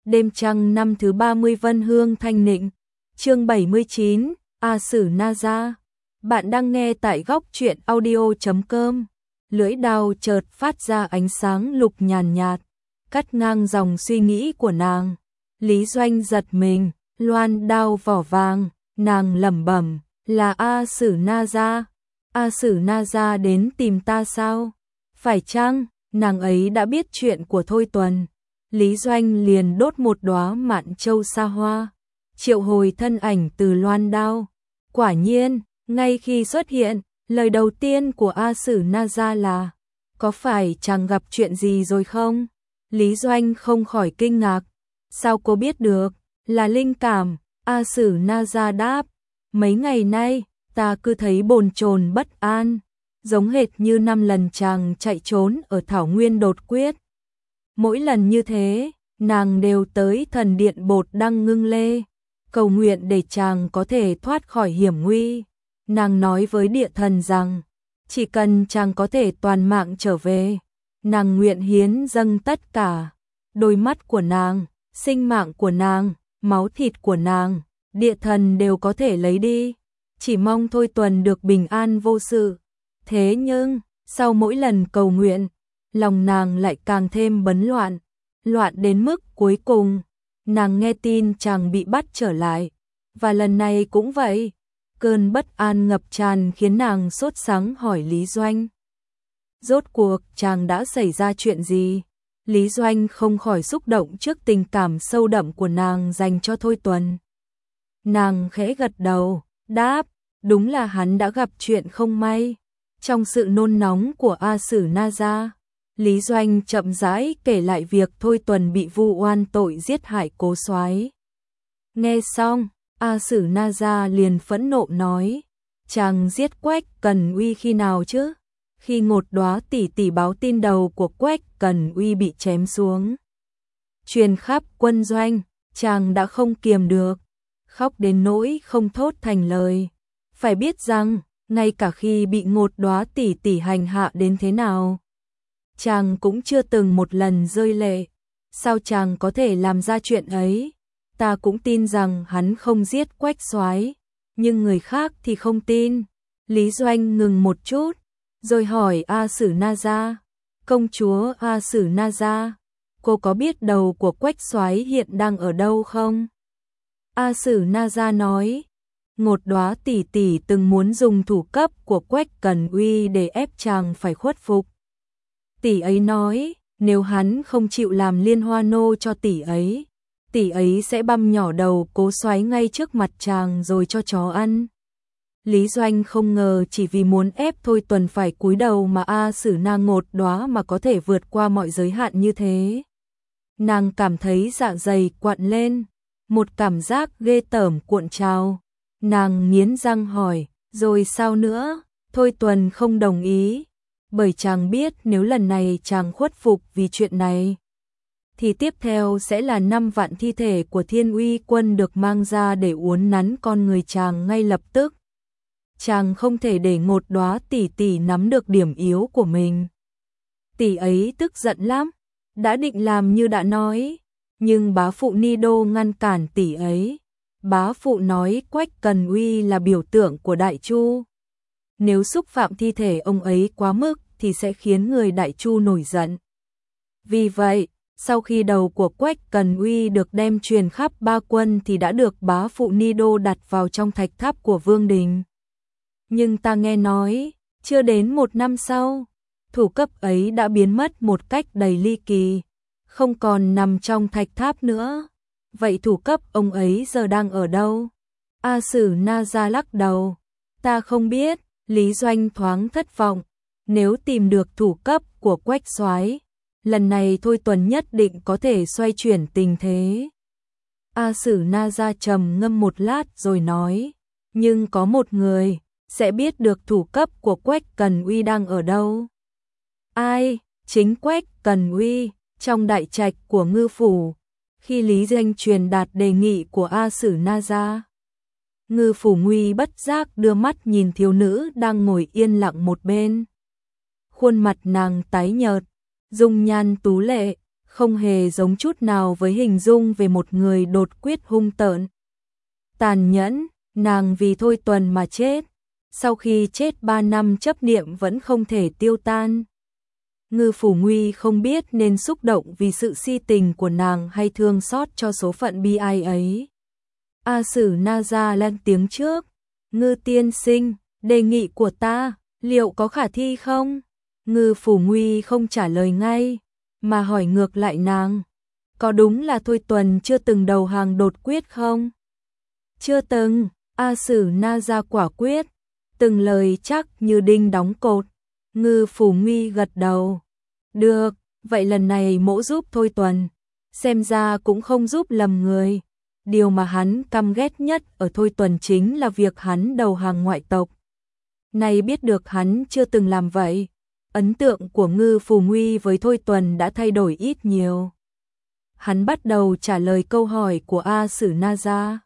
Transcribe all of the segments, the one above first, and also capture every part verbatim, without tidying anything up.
Đêm trăng năm thứ ba mươi Vân Hương Thanh Nịnh. Chương bảy mươi chín, A Sử Na Gia. Bạn đang nghe tại góc truyện audio chấm com. Lưỡi đao chợt phát ra ánh sáng lục nhàn nhạt, cắt ngang dòng suy nghĩ của nàng. Lý Doanh giật mình, loan đao vỏ vàng, nàng lẩm bẩm, là A Sử Na Gia. A Sử Na Gia đến tìm ta sao? Phải chăng nàng ấy đã biết chuyện của Thôi Tuần? Lý Doanh liền đốt một đóa mạn châu sa hoa, triệu hồi thân ảnh từ loan đao. Quả nhiên, ngay khi xuất hiện, lời đầu tiên của A Sử Na Gia là: có phải chàng gặp chuyện gì rồi không? Lý Doanh không khỏi kinh ngạc. Sao cô biết được? Là linh cảm. A Sử Na Gia đáp. Mấy ngày nay, ta cứ thấy bồn chồn bất an, giống hệt như năm lần chàng chạy trốn ở Thảo Nguyên đột quyết. Mỗi lần như thế, nàng đều tới thần điện Bột Đăng Ngưng Lê, cầu nguyện để chàng có thể thoát khỏi hiểm nguy. Nàng nói với địa thần rằng, chỉ cần chàng có thể toàn mạng trở về, nàng nguyện hiến dâng tất cả. Đôi mắt của nàng, sinh mạng của nàng, máu thịt của nàng, địa thần đều có thể lấy đi. Chỉ mong Thôi Tuần được bình an vô sự. Thế nhưng, sau mỗi lần cầu nguyện, lòng nàng lại càng thêm bấn loạn, loạn đến mức cuối cùng, nàng nghe tin chàng bị bắt trở lại, và lần này cũng vậy. Cơn bất an ngập tràn khiến nàng sốt sắng hỏi Lý Doanh. Rốt cuộc chàng đã xảy ra chuyện gì? Lý Doanh không khỏi xúc động trước tình cảm sâu đậm của nàng dành cho Thôi Tuần. Nàng khẽ gật đầu, đáp, đúng là hắn đã gặp chuyện không may. Trong sự nôn nóng của A Sử Na Gia, Lý Doanh chậm rãi kể lại việc Thôi Tuần bị vu oan tội giết hại Cố Soái. Nghe xong, A Sử Na Gia liền phẫn nộ nói, chàng giết Quách Cần Uy khi nào chứ? Khi Ngột Đóa tỷ tỷ báo tin đầu của Quách Cần Uy bị chém xuống, truyền khắp quân doanh, chàng đã không kiềm được, khóc đến nỗi không thốt thành lời. Phải biết rằng, ngay cả khi bị Ngột Đóa tỷ tỷ hành hạ đến thế nào, chàng cũng chưa từng một lần rơi lệ. Sao chàng có thể làm ra chuyện ấy? Ta cũng tin rằng hắn không giết Quách Soái, nhưng người khác thì không tin. Lý Doanh ngừng một chút, rồi hỏi A Sử Na Gia, công chúa A Sử Na Gia, cô có biết đầu của Quách Soái hiện đang ở đâu không? A Sử Na Gia nói, Ngột Đóa tỷ tỷ từng muốn dùng thủ cấp của Quách Cần Uy để ép chàng phải khuất phục. Tỷ ấy nói, nếu hắn không chịu làm liên hoa nô cho tỷ ấy, tỷ ấy sẽ băm nhỏ đầu Cố Soái ngay trước mặt chàng rồi cho chó ăn. Lý Doanh không ngờ chỉ vì muốn ép Thôi Tuần phải cúi đầu mà A Sử Na Ngột Đóa mà có thể vượt qua mọi giới hạn như thế. Nàng cảm thấy dạ dày quặn lên, một cảm giác ghê tởm cuộn trào. Nàng nghiến răng hỏi, rồi sao nữa? Thôi Tuần không đồng ý, bởi chàng biết nếu lần này chàng khuất phục vì chuyện này, thì tiếp theo sẽ là năm vạn thi thể của Thiên Uy quân được mang ra để uốn nắn con người chàng ngay lập tức. Chàng không thể để Ngột Đóa tỷ tỷ nắm được điểm yếu của mình. Tỷ ấy tức giận lắm, đã định làm như đã nói, nhưng bá phụ Ni Đô ngăn cản tỷ ấy. Bá phụ nói Quách Cần Uy là biểu tượng của Đại Chu, nếu xúc phạm thi thể ông ấy quá mức thì sẽ khiến người Đại Chu nổi giận. Vì vậy, sau khi đầu của Quách Cần Uy được đem truyền khắp ba quân thì đã được bá phụ Ni Đô đặt vào trong thạch tháp của Vương Đình. Nhưng ta nghe nói, chưa đến một năm sau, thủ cấp ấy đã biến mất một cách đầy ly kỳ, không còn nằm trong thạch tháp nữa. Vậy thủ cấp ông ấy giờ đang ở đâu? A Sử Na Gia lắc đầu, ta không biết. Lý Doanh thoáng thất vọng, nếu tìm được thủ cấp của Quách Soái, lần này Thôi Tuần nhất định có thể xoay chuyển tình thế. A Sử Na Gia trầm ngâm một lát rồi nói, nhưng có một người sẽ biết được thủ cấp của Quách Cần Uy đang ở đâu. Ai? Chính Quách Cần Uy, trong đại trạch của Ngư phủ. Khi Lý Doanh truyền đạt đề nghị của A Sử Na Gia, Ngư phủ Nguy bất giác đưa mắt nhìn thiếu nữ đang ngồi yên lặng một bên. Khuôn mặt nàng tái nhợt, dung nhan tú lệ, không hề giống chút nào với hình dung về một người đột quyết hung tợn. Tàn nhẫn, nàng vì Thôi Tuần mà chết. Sau khi chết ba năm chấp niệm vẫn không thể tiêu tan. Ngư Phủ Nguy không biết nên xúc động vì sự si tình của nàng hay thương xót cho số phận bi ai ấy. A Sử Na Gia lên tiếng trước. Ngư tiên sinh, đề nghị của ta, liệu có khả thi không? Ngư Phủ Nguy không trả lời ngay, mà hỏi ngược lại nàng. Có đúng là Thôi Tuần chưa từng đầu hàng đột quyết không? Chưa từng, A Sử Na Gia quả quyết, từng lời chắc như đinh đóng cột. Ngư Phủ Nguy gật đầu. Được, vậy lần này mỗ giúp Thôi Tuần. Xem ra cũng không giúp lầm người. Điều mà hắn căm ghét nhất ở Thôi Tuần chính là việc hắn đầu hàng ngoại tộc. Nay biết được hắn chưa từng làm vậy, ấn tượng của Ngư Phủ Nguy với Thôi Tuần đã thay đổi ít nhiều. Hắn bắt đầu trả lời câu hỏi của A Sử Na Gia.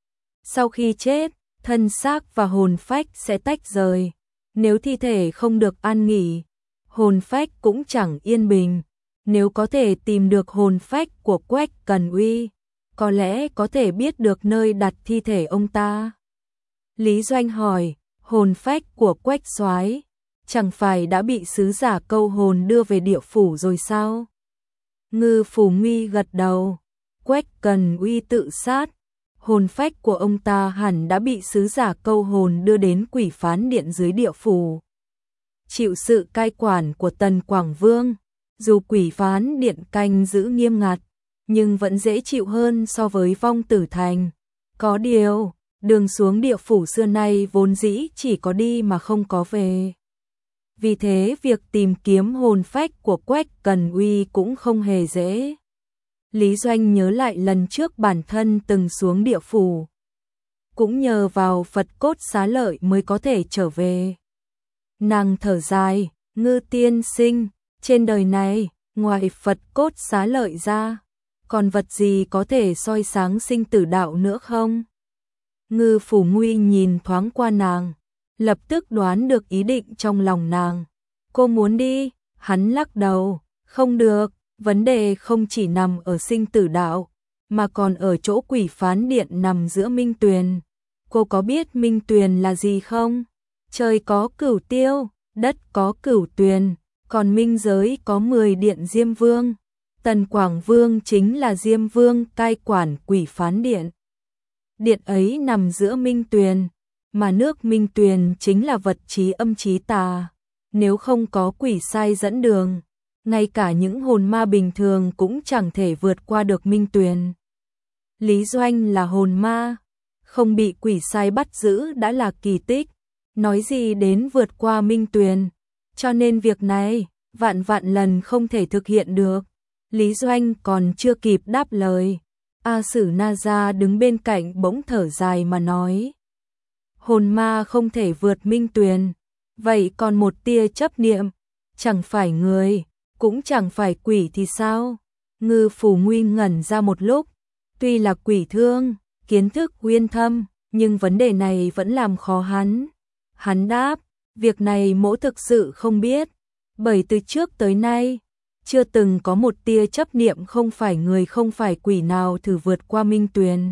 Sau khi chết, thân xác và hồn phách sẽ tách rời. Nếu thi thể không được an nghỉ, hồn phách cũng chẳng yên bình. Nếu có thể tìm được hồn phách của Quách Cần Uy, có lẽ có thể biết được nơi đặt thi thể ông ta. Lý Doanh hỏi, hồn phách của Quách Soái chẳng phải đã bị sứ giả câu hồn đưa về địa phủ rồi sao? Ngư Phủ Nguy gật đầu. Quách Cần Uy tự sát, hồn phách của ông ta hẳn đã bị sứ giả câu hồn đưa đến Quỷ Phán Điện dưới địa phủ. Chịu sự cai quản của Tần Quảng Vương, dù Quỷ Phán Điện canh giữ nghiêm ngặt, nhưng vẫn dễ chịu hơn so với Vong Tử Thành. Có điều, đường xuống địa phủ xưa nay vốn dĩ chỉ có đi mà không có về. Vì thế việc tìm kiếm hồn phách của Quách Cần Uy cũng không hề dễ. Lý Doanh nhớ lại lần trước bản thân từng xuống địa phủ. Cũng nhờ vào Phật cốt xá lợi mới có thể trở về. Nàng thở dài, Ngư tiên sinh, trên đời này, ngoài Phật cốt xá lợi ra, còn vật gì có thể soi sáng sinh tử đạo nữa không? Ngư Phủ Nguy nhìn thoáng qua nàng, lập tức đoán được ý định trong lòng nàng. Cô muốn đi, hắn lắc đầu, không được, vấn đề không chỉ nằm ở sinh tử đạo, mà còn ở chỗ Quỷ Phán Điện nằm giữa Minh Tuyền. Cô có biết Minh Tuyền là gì không? Trời có Cửu Tiêu, đất có Cửu Tuyền, còn minh giới có mười điện Diêm Vương. Tần Quảng Vương chính là Diêm Vương cai quản Quỷ Phán Điện. Điện ấy nằm giữa Minh Tuyền, mà nước Minh Tuyền chính là vật trí âm trí tà. Nếu không có quỷ sai dẫn đường, ngay cả những hồn ma bình thường cũng chẳng thể vượt qua được Minh Tuyền. Lý Doanh là hồn ma, không bị quỷ sai bắt giữ đã là kỳ tích, nói gì đến vượt qua Minh Tuyền, cho nên việc này vạn vạn lần không thể thực hiện được. Lý Doanh còn chưa kịp đáp lời, A Sử Na Gia đứng bên cạnh bỗng thở dài mà nói. Hồn ma không thể vượt Minh Tuyền, vậy còn một tia chấp niệm, chẳng phải người, cũng chẳng phải quỷ thì sao? Ngư Phủ Nguy ngẩn ra một lúc, tuy là quỷ thương, kiến thức uyên thâm, nhưng vấn đề này vẫn làm khó hắn. Hắn đáp, việc này mỗ thực sự không biết, bởi từ trước tới nay, chưa từng có một tia chấp niệm không phải người không phải quỷ nào thử vượt qua Minh Tuyền.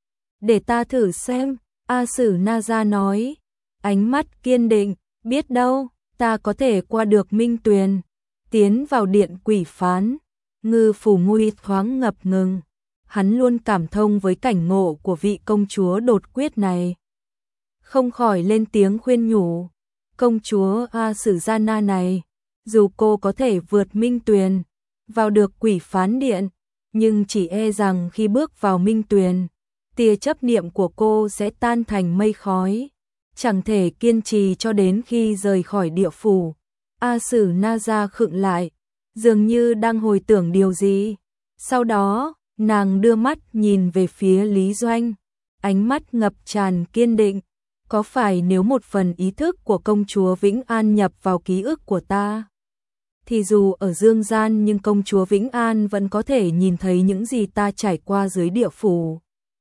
Để ta thử xem, A Sử Na Gia nói, ánh mắt kiên định, biết đâu, ta có thể qua được Minh Tuyền, tiến vào điện Quỷ Phán. Ngư Phủ Nguy thoáng ngập ngừng, hắn luôn cảm thông với cảnh ngộ của vị công chúa đột quyết này. Không khỏi lên tiếng khuyên nhủ, công chúa A Sử Gia Na này, dù cô có thể vượt Minh Tuyền, vào được Quỷ Phán Điện, nhưng chỉ e rằng khi bước vào Minh Tuyền, tia chấp niệm của cô sẽ tan thành mây khói, chẳng thể kiên trì cho đến khi rời khỏi địa phủ. A Sử Na Gia khựng lại, dường như đang hồi tưởng điều gì. Sau đó, nàng đưa mắt nhìn về phía Lý Doanh, ánh mắt ngập tràn kiên định. Có phải nếu một phần ý thức của công chúa Vĩnh An nhập vào ký ức của ta, thì dù ở dương gian nhưng công chúa Vĩnh An vẫn có thể nhìn thấy những gì ta trải qua dưới địa phủ?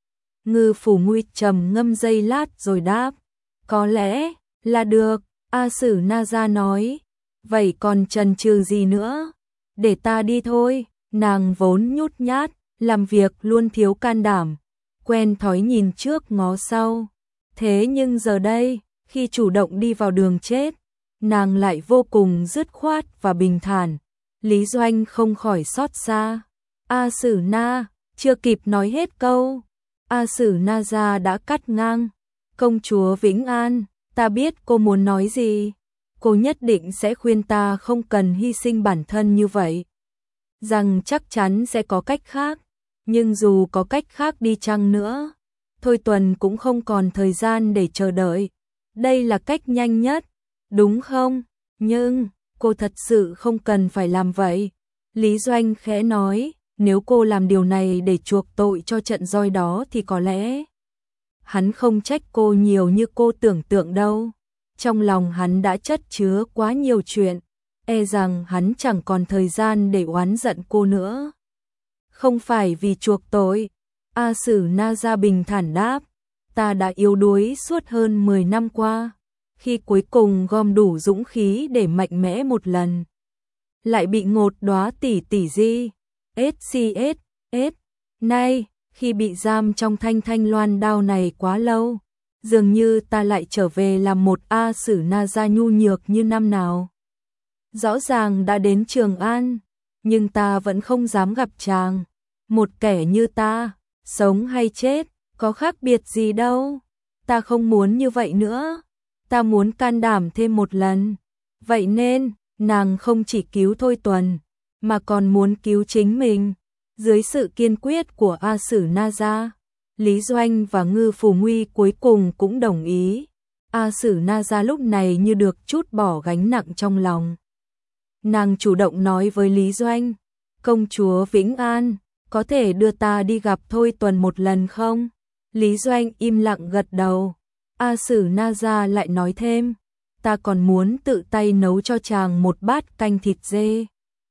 Ngư Phủ Nguy trầm ngâm giây lát rồi đáp, có lẽ là được. A Sử Na Gia nói, vậy còn chần chừ gì nữa, để ta đi thôi. Nàng vốn nhút nhát, làm việc luôn thiếu can đảm, quen thói nhìn trước ngó sau. Thế nhưng giờ đây, khi chủ động đi vào đường chết, nàng lại vô cùng dứt khoát và bình thản. Lý Doanh không khỏi xót xa. A Sử Na, chưa kịp nói hết câu, A Sử Na gia đã cắt ngang. Công chúa Vĩnh An, ta biết cô muốn nói gì. Cô nhất định sẽ khuyên ta không cần hy sinh bản thân như vậy. Rằng chắc chắn sẽ có cách khác. Nhưng dù có cách khác đi chăng nữa, Thôi Tuần cũng không còn thời gian để chờ đợi. Đây là cách nhanh nhất, đúng không? Nhưng, cô thật sự không cần phải làm vậy. Lý Doanh khẽ nói, nếu cô làm điều này để chuộc tội cho trận roi đó thì có lẽ hắn không trách cô nhiều như cô tưởng tượng đâu. Trong lòng hắn đã chất chứa quá nhiều chuyện, e rằng hắn chẳng còn thời gian để oán giận cô nữa. Không phải vì chuộc tội, A Sử Na gia bình thản đáp, ta đã yếu đuối suốt hơn mười năm qua, khi cuối cùng gom đủ dũng khí để mạnh mẽ một lần, lại bị ngột đóa tỷ tỷ di, ét xê ét, S. Nay, khi bị giam trong thanh thanh loan đao này quá lâu, dường như ta lại trở về làm một A Sử Na gia nhu nhược như năm nào. Rõ ràng đã đến Trường An, nhưng ta vẫn không dám gặp chàng. Một kẻ như ta, sống hay chết, có khác biệt gì đâu. Ta không muốn như vậy nữa. Ta muốn can đảm thêm một lần. Vậy nên, nàng không chỉ cứu Thôi Tuần, mà còn muốn cứu chính mình. Dưới sự kiên quyết của A Sử Na gia, Lý Doanh và Ngư Phù Nguy cuối cùng cũng đồng ý. A Sử Na gia lúc này như được trút bỏ gánh nặng trong lòng. Nàng chủ động nói với Lý Doanh, công chúa Vĩnh An, có thể đưa ta đi gặp Thôi Tuần một lần không? Lý Doanh im lặng gật đầu. A Sử Na gia lại nói thêm, ta còn muốn tự tay nấu cho chàng một bát canh thịt dê.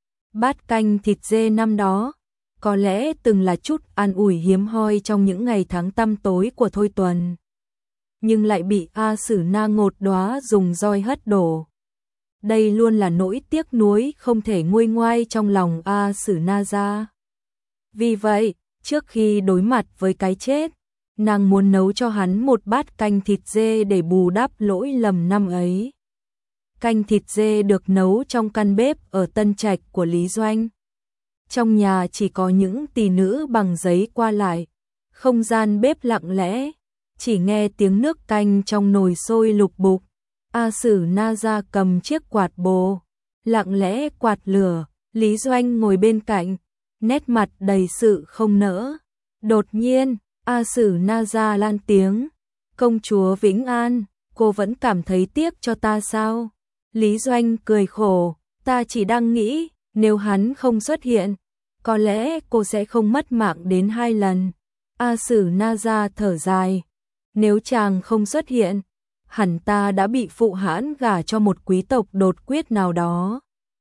Bát canh thịt dê năm đó, có lẽ từng là chút an ủi hiếm hoi trong những ngày tháng tăm tối của Thôi Tuần. Nhưng lại bị A Sử Na ngột đóa dùng roi hất đổ. Đây luôn là nỗi tiếc nuối không thể nguôi ngoai trong lòng A Sử Na gia. Vì vậy, trước khi đối mặt với cái chết, nàng muốn nấu cho hắn một bát canh thịt dê để bù đắp lỗi lầm năm ấy. Canh thịt dê được nấu trong căn bếp ở Tân Trạch của Lý Doanh. Trong nhà chỉ có những tỷ nữ bằng giấy qua lại, không gian bếp lặng lẽ, chỉ nghe tiếng nước canh trong nồi sôi lục bục. A Sử Na gia cầm chiếc quạt bồ, lặng lẽ quạt lửa, Lý Doanh ngồi bên cạnh, nét mặt đầy sự không nỡ. Đột nhiên, A Sử Na gia lan tiếng, công chúa Vĩnh An, cô vẫn cảm thấy tiếc cho ta sao? Lý Doanh cười khổ, ta chỉ đang nghĩ, nếu hắn không xuất hiện, có lẽ cô sẽ không mất mạng đến hai lần. A Sử Na gia thở dài, nếu chàng không xuất hiện, hẳn ta đã bị phụ hãn gả cho một quý tộc đột quyết nào đó,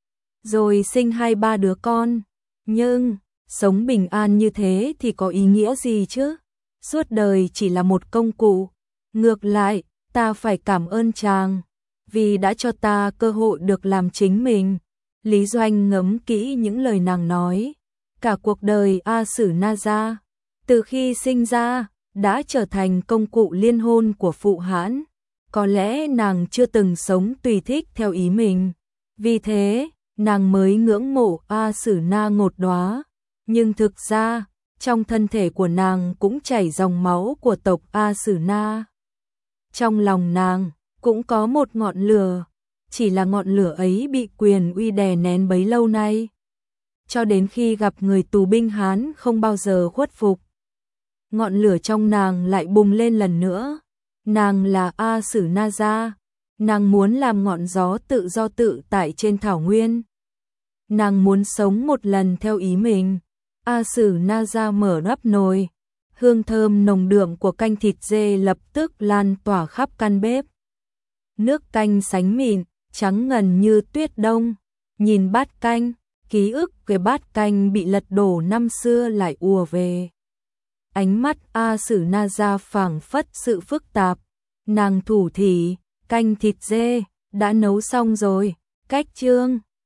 rồi sinh hai ba đứa con. Nhưng, sống bình an như thế thì có ý nghĩa gì chứ? Suốt đời chỉ là một công cụ. Ngược lại, ta phải cảm ơn chàng, vì đã cho ta cơ hội được làm chính mình. Lý Doanh ngẫm kỹ những lời nàng nói. Cả cuộc đời A Sử Na gia, từ khi sinh ra, đã trở thành công cụ liên hôn của phụ hãn. Có lẽ nàng chưa từng sống tùy thích theo ý mình. Vì thế, nàng mới ngưỡng mộ A Sử Na ngột đóa. Nhưng thực ra, trong thân thể của nàng cũng chảy dòng máu của tộc A Sử Na. Trong lòng nàng cũng có một ngọn lửa, chỉ là ngọn lửa ấy bị quyền uy đè nén bấy lâu nay. Cho đến khi gặp người tù binh Hán không bao giờ khuất phục, ngọn lửa trong nàng lại bùng lên lần nữa. Nàng là A Sử Na gia, nàng muốn làm ngọn gió tự do tự tại trên thảo nguyên. Nàng muốn sống một lần theo ý mình. A Sử Na gia mở nắp nồi, hương thơm nồng đượm của canh thịt dê lập tức lan tỏa khắp căn bếp. Nước canh sánh mịn, trắng ngần như tuyết đông. Nhìn bát canh, ký ức về bát canh bị lật đổ năm xưa lại ùa về. Ánh mắt A Sử Na gia phảng phất sự phức tạp. Nàng thủ thỉ, canh thịt dê đã nấu xong rồi, cách chương.